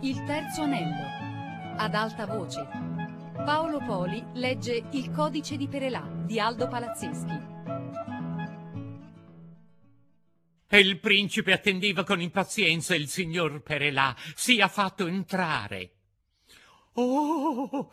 Il terzo anello. Ad alta voce. Paolo Poli legge Il codice di Perelà di Aldo Palazzeschi. E il principe attendeva con impazienza il signor Perelà. Sia fatto entrare. Oh,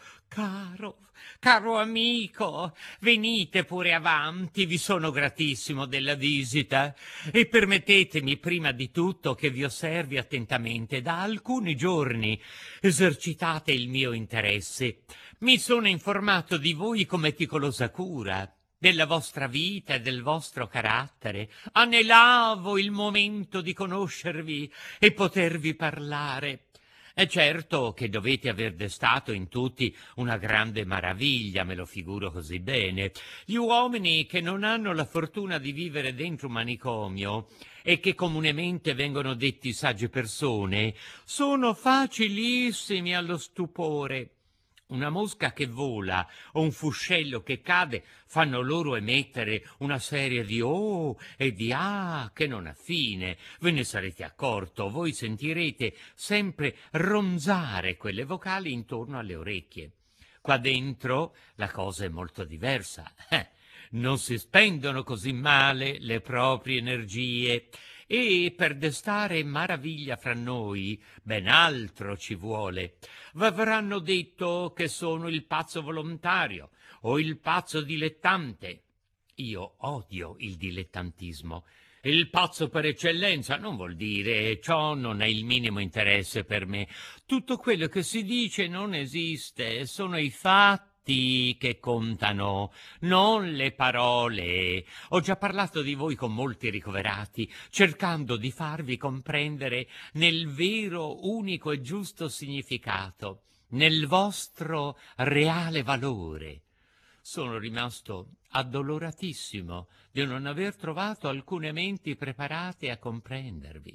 caro amico, venite pure avanti, vi sono gratissimo della visita e permettetemi prima di tutto che vi osservi attentamente. Da alcuni giorni esercitate il mio interesse. Mi sono informato di voi con meticolosa cura, della vostra vita e del vostro carattere. Anelavo il momento di conoscervi e potervi parlare. È certo che dovete aver destato in tutti una grande maraviglia, me lo figuro così bene. Gli uomini che non hanno la fortuna di vivere dentro un manicomio e che comunemente vengono detti sagge persone, sono facilissimi allo stupore. Una mosca che vola o un fuscello che cade fanno loro emettere una serie di oh e di ah che non ha fine. Ve ne sarete accorto, voi sentirete sempre ronzare quelle vocali intorno alle orecchie. Qua dentro la cosa è molto diversa. Non si spendono così male le proprie energie. E per destare maraviglia fra noi, ben altro ci vuole. V'avranno detto che sono il pazzo volontario o il pazzo dilettante. Io odio il dilettantismo. Il pazzo per eccellenza non vuol dire ciò non ha il minimo interesse per me. Tutto quello che si dice non esiste, sono i fatti che contano, non le parole. Ho già parlato di voi con molti ricoverati, cercando di farvi comprendere nel vero, unico e giusto significato, nel vostro reale valore. Sono rimasto addoloratissimo di non aver trovato alcune menti preparate a comprendervi.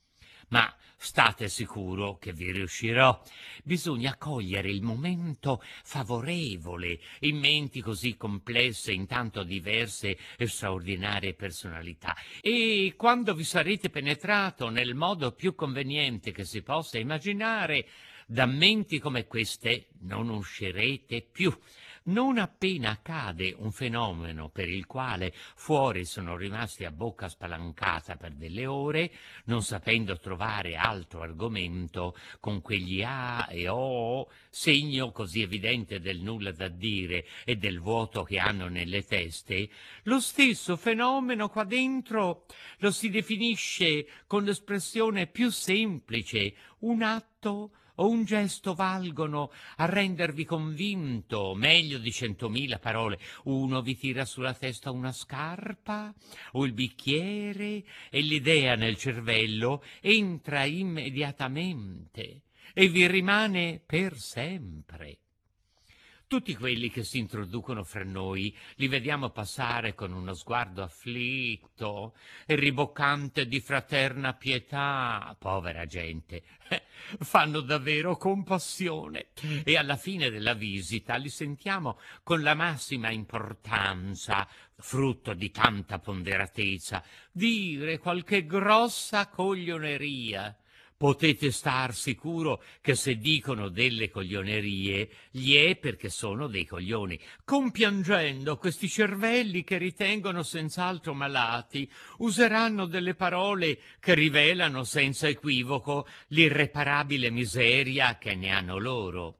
Ma state sicuro che vi riuscirò. Bisogna cogliere il momento favorevole in menti così complesse, in tanto diverse e straordinarie personalità. E quando vi sarete penetrato nel modo più conveniente che si possa immaginare, da menti come queste non uscirete più. Non appena accade un fenomeno per il quale fuori sono rimasti a bocca spalancata per delle ore, non sapendo trovare altro argomento con quegli ah e oh, segno così evidente del nulla da dire e del vuoto che hanno nelle teste, lo stesso fenomeno qua dentro lo si definisce con l'espressione più semplice, un atto o un gesto valgono a rendervi convinto, meglio di 100.000 parole. Uno vi tira sulla testa una scarpa o il bicchiere e l'idea nel cervello entra immediatamente e vi rimane per sempre. Tutti quelli che si introducono fra noi li vediamo passare con uno sguardo afflitto e riboccante di fraterna pietà. Povera gente, fanno davvero compassione. E alla fine della visita li sentiamo con la massima importanza, frutto di tanta ponderatezza, dire qualche grossa coglioneria. Potete star sicuro che se dicono delle coglionerie, gli è perché sono dei coglioni. Compiangendo questi cervelli che ritengono senz'altro malati, useranno delle parole che rivelano senza equivoco l'irreparabile miseria che ne hanno loro.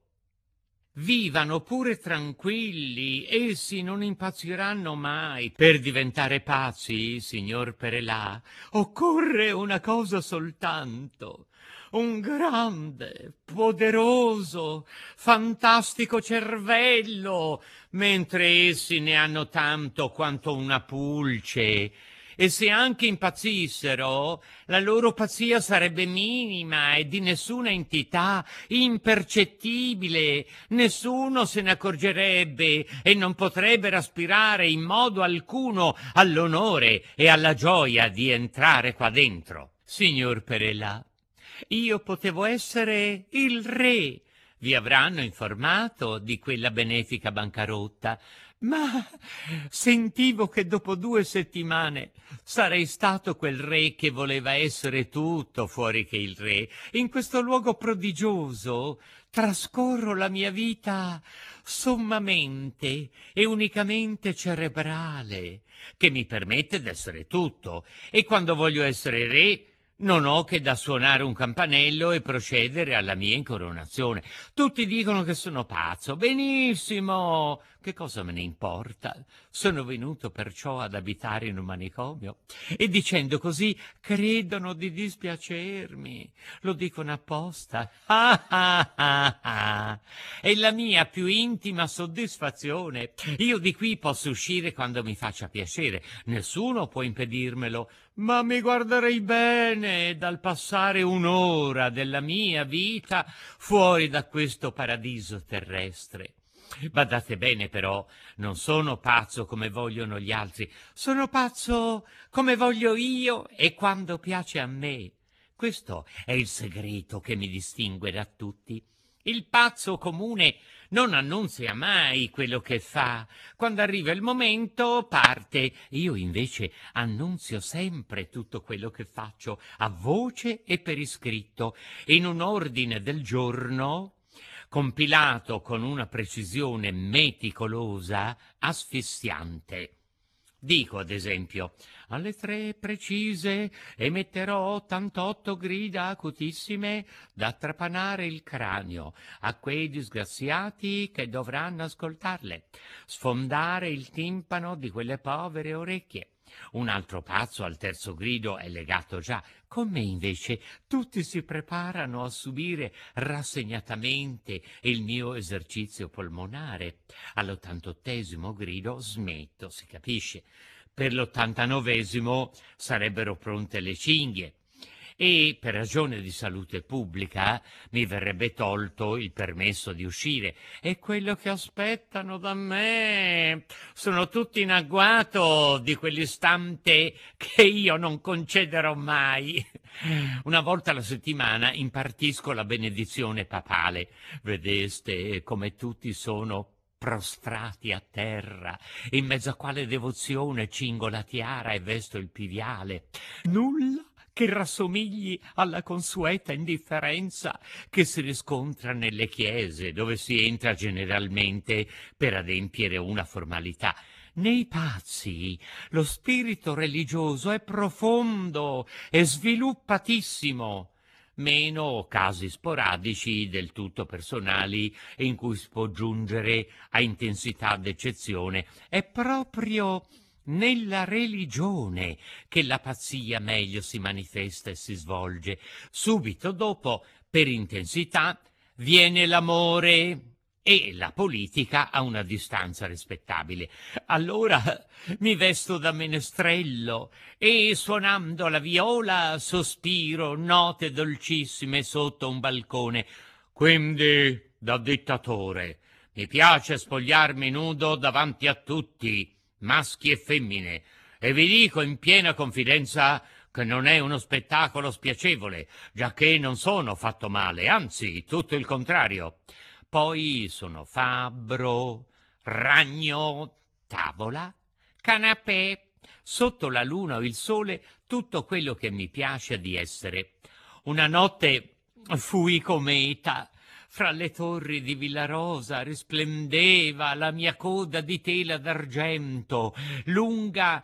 Vivano pure tranquilli, essi non impazziranno mai. Per diventare pazzi, signor Perelà, occorre una cosa soltanto: un grande, poderoso, fantastico cervello, mentre essi ne hanno tanto quanto una pulce. E se anche impazzissero, la loro pazzia sarebbe minima e di nessuna entità, impercettibile. Nessuno se ne accorgerebbe e non potrebbero aspirare in modo alcuno all'onore e alla gioia di entrare qua dentro. Signor Perelà, io potevo essere il re. Vi avranno informato di quella benefica bancarotta. Ma sentivo che dopo 2 settimane sarei stato quel re che voleva essere tutto fuori che il re. In questo luogo prodigioso trascorro la mia vita sommamente e unicamente cerebrale, che mi permette d'essere tutto. E quando voglio essere re, non ho che da suonare un campanello e procedere alla mia incoronazione. Tutti dicono che sono pazzo. Benissimo! Che cosa me ne importa? Sono venuto perciò ad abitare in un manicomio e dicendo così credono di dispiacermi. Lo dicono apposta. Ah, ah, ah, ah. È la mia più intima soddisfazione. Io di qui posso uscire quando mi faccia piacere. Nessuno può impedirmelo. Ma mi guarderei bene dal passare un'ora della mia vita fuori da questo paradiso terrestre. Badate bene però, non sono pazzo come vogliono gli altri, sono pazzo come voglio io e quando piace a me. Questo è il segreto che mi distingue da tutti. Il pazzo comune non annunzia mai quello che fa. Quando arriva il momento, parte. Io invece annunzio sempre tutto quello che faccio, a voce e per iscritto, in un ordine del giorno compilato con una precisione meticolosa, asfissiante. Dico, ad esempio, alle 3 precise emetterò 88 grida acutissime da trapanare il cranio a quei disgraziati che dovranno ascoltarle, sfondare il timpano di quelle povere orecchie. Un altro pazzo al terzo grido è legato già. Con me invece tutti si preparano a subire rassegnatamente il mio esercizio polmonare. All'88° grido smetto, si capisce. Per l'89° sarebbero pronte le cinghie. E per ragione di salute pubblica mi verrebbe tolto il permesso di uscire. È quello che aspettano da me. Sono tutti in agguato di quell'istante che io non concederò mai. Una volta alla settimana impartisco la benedizione papale. Vedeste come tutti sono prostrati a terra, in mezzo a quale devozione cingo la tiara e vesto il piviale. Nulla che rassomigli alla consueta indifferenza che si riscontra nelle chiese, dove si entra generalmente per adempiere una formalità. Nei pazzi lo spirito religioso è profondo e sviluppatissimo. Meno casi sporadici del tutto personali in cui si può giungere a intensità d'eccezione. È proprio nella religione che la pazzia meglio si manifesta e si svolge. Subito dopo, per intensità, viene l'amore e la politica a una distanza rispettabile. Allora mi vesto da menestrello e suonando la viola sospiro note dolcissime sotto un balcone. Quindi, da dittatore, mi piace spogliarmi nudo davanti a tutti, maschi e femmine, e vi dico in piena confidenza che non è uno spettacolo spiacevole, giacché non sono fatto male, anzi, tutto il contrario. Poi sono fabbro, ragno, tavola, canapè, sotto la luna o il sole, tutto quello che mi piace di essere. Una notte fui cometa. Fra le torri di Villarosa risplendeva la mia coda di tela d'argento, lunga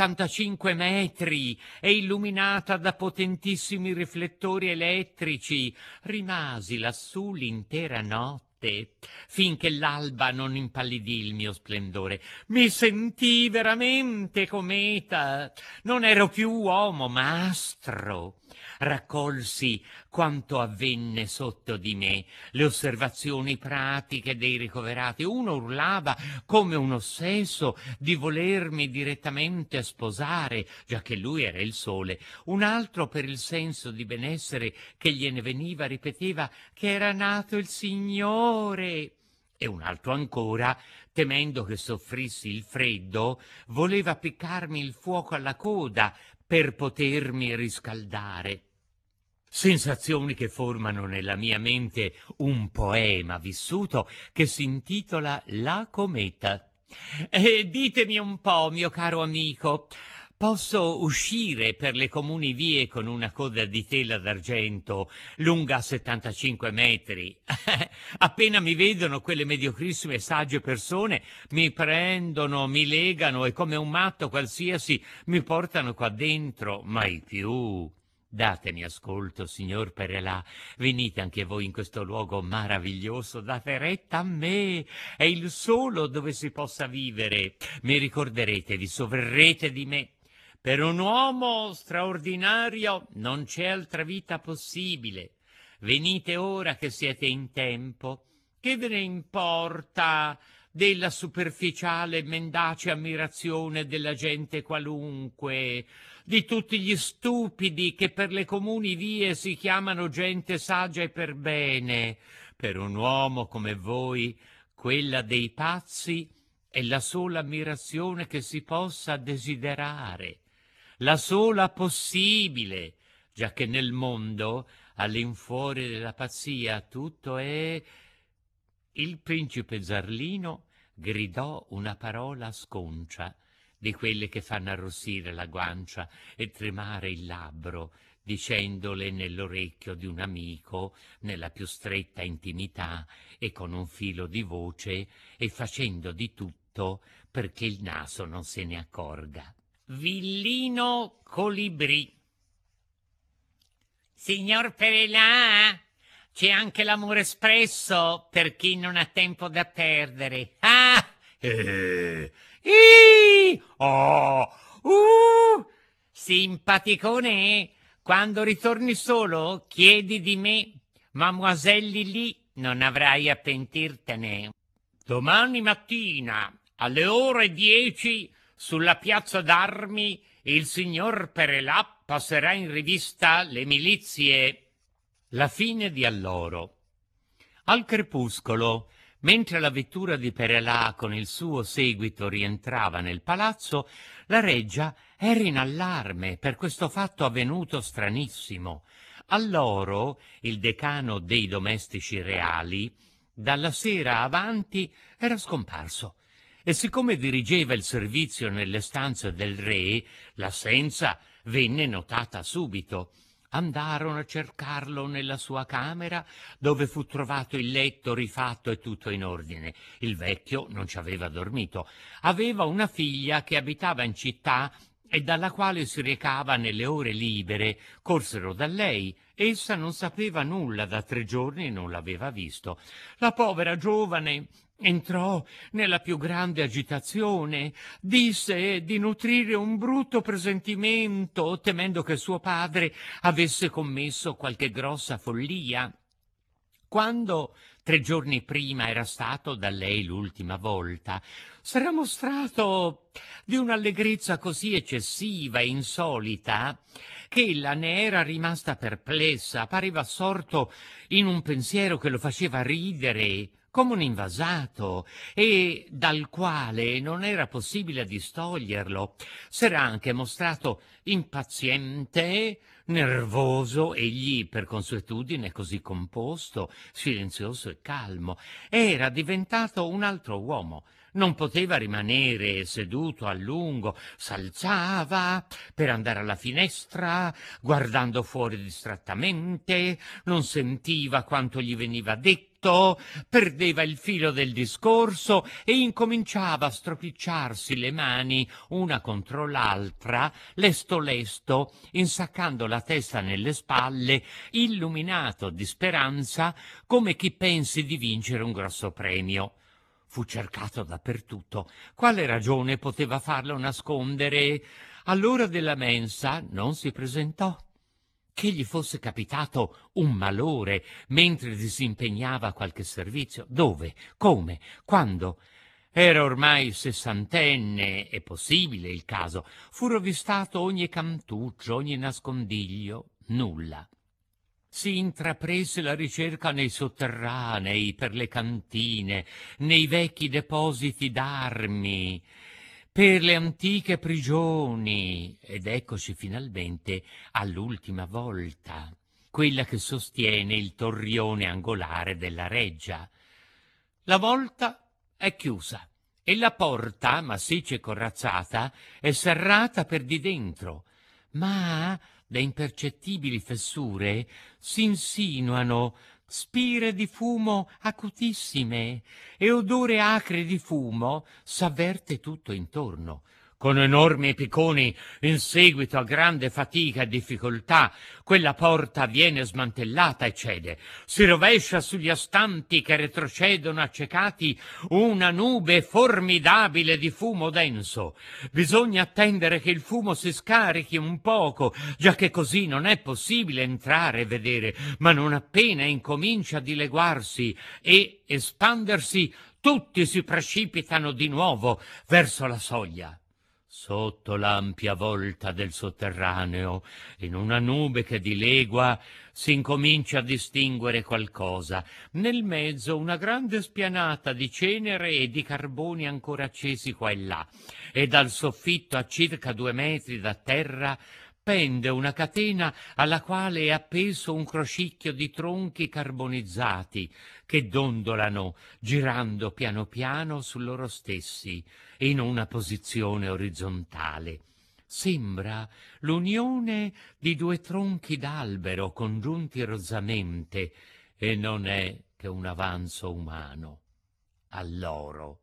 75 metri e illuminata da potentissimi riflettori elettrici. Rimasi lassù l'intera notte, finché l'alba non impallidì il mio splendore. Mi sentii veramente cometa. Non ero più uomo, ma astro. Raccolsi quanto avvenne sotto di me, le osservazioni pratiche dei ricoverati. Uno urlava come un ossesso di volermi direttamente sposare, giacché lui era il sole. Un altro, per il senso di benessere che gliene veniva, ripeteva che era nato il Signore. E un altro ancora, temendo che soffrissi il freddo, voleva appiccarmi il fuoco alla coda per potermi riscaldare. Sensazioni che formano nella mia mente un poema vissuto che si intitola La cometa. Ditemi un po', mio caro amico, posso uscire per le comuni vie con una coda di tela d'argento lunga 75 metri? Appena mi vedono quelle mediocrissime e sagge persone, mi prendono, mi legano e come un matto qualsiasi mi portano qua dentro, mai più. Datemi ascolto, signor Perelà, venite anche voi in questo luogo meraviglioso, date retta a me, è il solo dove si possa vivere. Mi ricorderete, vi sovverrete di me. Per un uomo straordinario non c'è altra vita possibile. Venite ora che siete in tempo. Che ve ne importa della superficiale e mendace ammirazione della gente qualunque, di tutti gli stupidi che per le comuni vie si chiamano gente saggia e per bene? Per un uomo come voi, quella dei pazzi è la sola ammirazione che si possa desiderare, la sola possibile, giacché nel mondo, all'infuori della pazzia, tutto è... Il principe Zarlino gridò una parola sconcia, di quelle che fanno arrossire la guancia e tremare il labbro, dicendole nell'orecchio di un amico, nella più stretta intimità e con un filo di voce, e facendo di tutto perché il naso non se ne accorga. Villino Colibrì. Signor Perelà, c'è anche l'amore espresso per chi non ha tempo da perdere. Ah! Oh! Simpaticone, quando ritorni solo, chiedi di me. Mademoiselle Lili, non avrai a pentirtene. Domani mattina, alle ore 10, sulla piazza d'armi, il signor Perelà passerà in rivista le milizie. La fine di Alloro. Al crepuscolo, mentre la vettura di Perelà con il suo seguito rientrava nel palazzo, la reggia era in allarme per questo fatto avvenuto stranissimo. Alloro, il decano dei domestici reali, dalla sera avanti era scomparso, e siccome dirigeva il servizio nelle stanze del re, l'assenza venne notata subito. Andarono a cercarlo nella sua camera, dove fu trovato il letto rifatto e tutto in ordine. Il vecchio non ci aveva dormito. Aveva una figlia che abitava in città e dalla quale si recava nelle ore libere. Corsero da lei. Essa non sapeva nulla, da 3 giorni e non l'aveva visto. La povera giovane entrò nella più grande agitazione, disse di nutrire un brutto presentimento, temendo che suo padre avesse commesso qualche grossa follia. Quando 3 giorni prima era stato da lei l'ultima volta, s'era mostrato di un'allegrezza così eccessiva e insolita che ella ne era rimasta perplessa, pareva assorto in un pensiero che lo faceva ridere come un invasato e dal quale non era possibile distoglierlo. S'era anche mostrato impaziente, nervoso, egli per consuetudine così composto, silenzioso e calmo. Era diventato un altro uomo. Non poteva rimanere seduto a lungo, s'alzava per andare alla finestra, guardando fuori distrattamente, non sentiva quanto gli veniva detto, perdeva il filo del discorso e incominciava a stropicciarsi le mani una contro l'altra, lesto lesto, insaccando la testa nelle spalle, illuminato di speranza, come chi pensi di vincere un grosso premio. Fu cercato dappertutto. Quale ragione poteva farlo nascondere? All'ora della mensa non si presentò. Che gli fosse capitato un malore mentre disimpegnava a qualche servizio? Dove? Come? Quando? Era ormai 60enne, è possibile il caso. Fu rovvistato ogni cantuccio, ogni nascondiglio. Nulla. Si intraprese la ricerca nei sotterranei, per le cantine, nei vecchi depositi d'armi, per le antiche prigioni, ed eccoci finalmente all'ultima volta, quella che sostiene il torrione angolare della reggia. La volta è chiusa e la porta, massiccia e corazzata, è serrata per di dentro, ma da impercettibili fessure si insinuano spire di fumo acutissime e odore acre di fumo s'avverte tutto intorno. Con enormi picconi, in seguito a grande fatica e difficoltà, quella porta viene smantellata e cede. Si rovescia sugli astanti che retrocedono accecati una nube formidabile di fumo denso. Bisogna attendere che il fumo si scarichi un poco, già che così non è possibile entrare e vedere, ma non appena incomincia a dileguarsi e espandersi, tutti si precipitano di nuovo verso la soglia. Sotto l'ampia volta del sotterraneo, in una nube che dilegua, si incomincia a distinguere qualcosa. Nel mezzo una grande spianata di cenere e di carboni ancora accesi qua e là, e dal soffitto a circa 2 metri da terra pende una catena alla quale è appeso un crocicchio di tronchi carbonizzati che dondolano, girando piano piano su loro stessi, in una posizione orizzontale. Sembra l'unione di 2 tronchi d'albero congiunti rozzamente, e non è che un avanzo umano. Alloro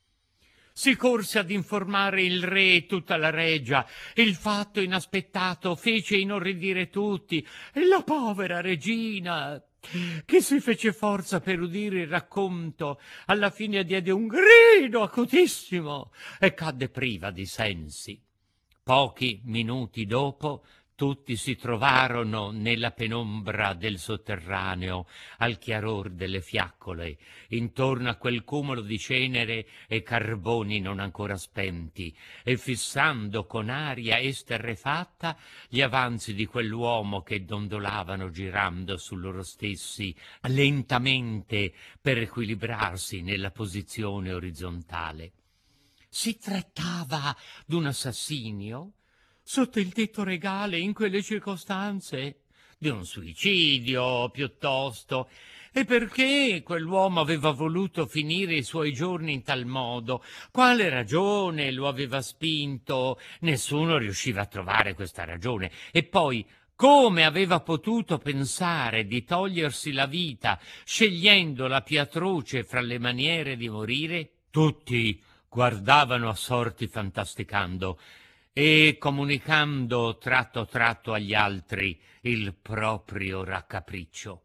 si corse ad informare il re e tutta la reggia. Il fatto inaspettato fece inorridire tutti, e la povera regina, che si fece forza per udire il racconto, alla fine diede un grido acutissimo e cadde priva di sensi. Pochi minuti dopo tutti si trovarono nella penombra del sotterraneo, al chiaror delle fiaccole, intorno a quel cumulo di cenere e carboni non ancora spenti, e fissando con aria esterrefatta gli avanzi di quell'uomo che dondolavano girando su loro stessi lentamente per equilibrarsi nella posizione orizzontale. Si trattava d'un assassinio? Sotto il tetto regale, in quelle circostanze, di un suicidio, piuttosto. E perché quell'uomo aveva voluto finire i suoi giorni in tal modo? Quale ragione lo aveva spinto? Nessuno riusciva a trovare questa ragione. E poi, come aveva potuto pensare di togliersi la vita, scegliendo la più atroce fra le maniere di morire? Tutti guardavano assorti fantasticando e comunicando tratto agli altri il proprio raccapriccio.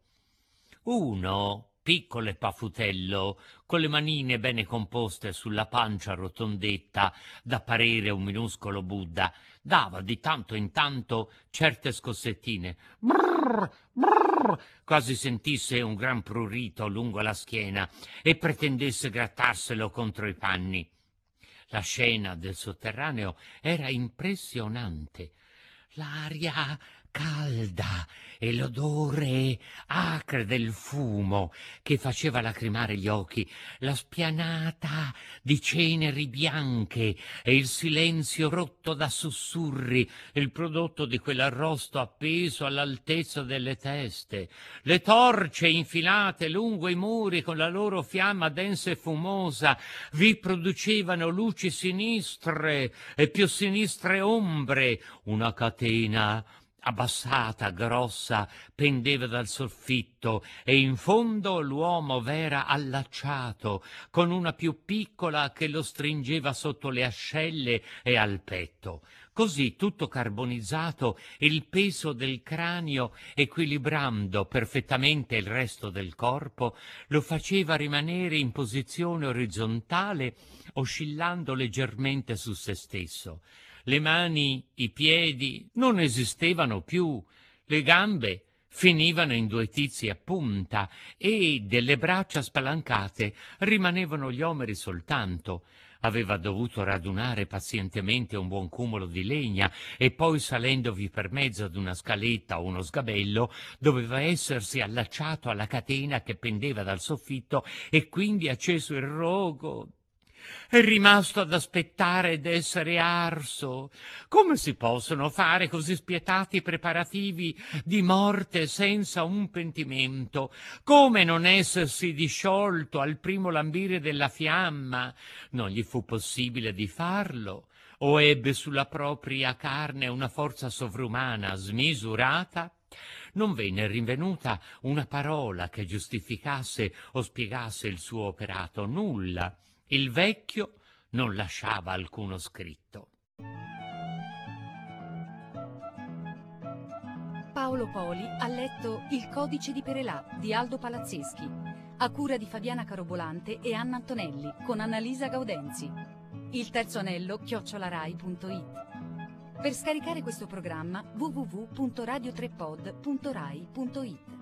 Uno, piccolo e paffutello, con le manine bene composte sulla pancia rotondetta, da parere un minuscolo Buddha, dava di tanto in tanto certe scossettine, brrr, brrr, quasi sentisse un gran prurito lungo la schiena e pretendesse grattarselo contro i panni. La scena del sotterraneo era impressionante. L'aria calda e l'odore acre del fumo che faceva lacrimare gli occhi, la spianata di ceneri bianche e il silenzio rotto da sussurri, il prodotto di quell'arrosto appeso all'altezza delle teste, le torce infilate lungo i muri con la loro fiamma densa e fumosa vi producevano luci sinistre e più sinistre ombre, una catena abbassata, grossa, pendeva dal soffitto e in fondo l'uomo v'era allacciato, con una più piccola che lo stringeva sotto le ascelle e al petto. Così, tutto carbonizzato, il peso del cranio, equilibrando perfettamente il resto del corpo, lo faceva rimanere in posizione orizzontale, oscillando leggermente su se stesso. Le mani, i piedi non esistevano più, le gambe finivano in 2 tizi a punta e delle braccia spalancate rimanevano gli omeri soltanto. Aveva dovuto radunare pazientemente un buon cumulo di legna e poi, salendovi per mezzo ad una scaletta o uno sgabello, doveva essersi allacciato alla catena che pendeva dal soffitto e quindi acceso il rogo È rimasto ad aspettare d'essere arso. Come si possono fare così spietati preparativi di morte senza un pentimento? Come non essersi disciolto al primo lambire della fiamma? Non gli fu possibile di farlo, o ebbe sulla propria carne una forza sovrumana smisurata? Non venne rinvenuta una parola che giustificasse o spiegasse il suo operato, nulla. Il vecchio non lasciava alcuno scritto. Paolo Poli ha letto Il codice di Perelà di Aldo Palazzeschi, a cura di Fabiana Carobolante e Anna Antonelli, con Annalisa Gaudenzi. Il terzo anello @rai.it. Per scaricare questo programma www.radiotrepod.rai.it.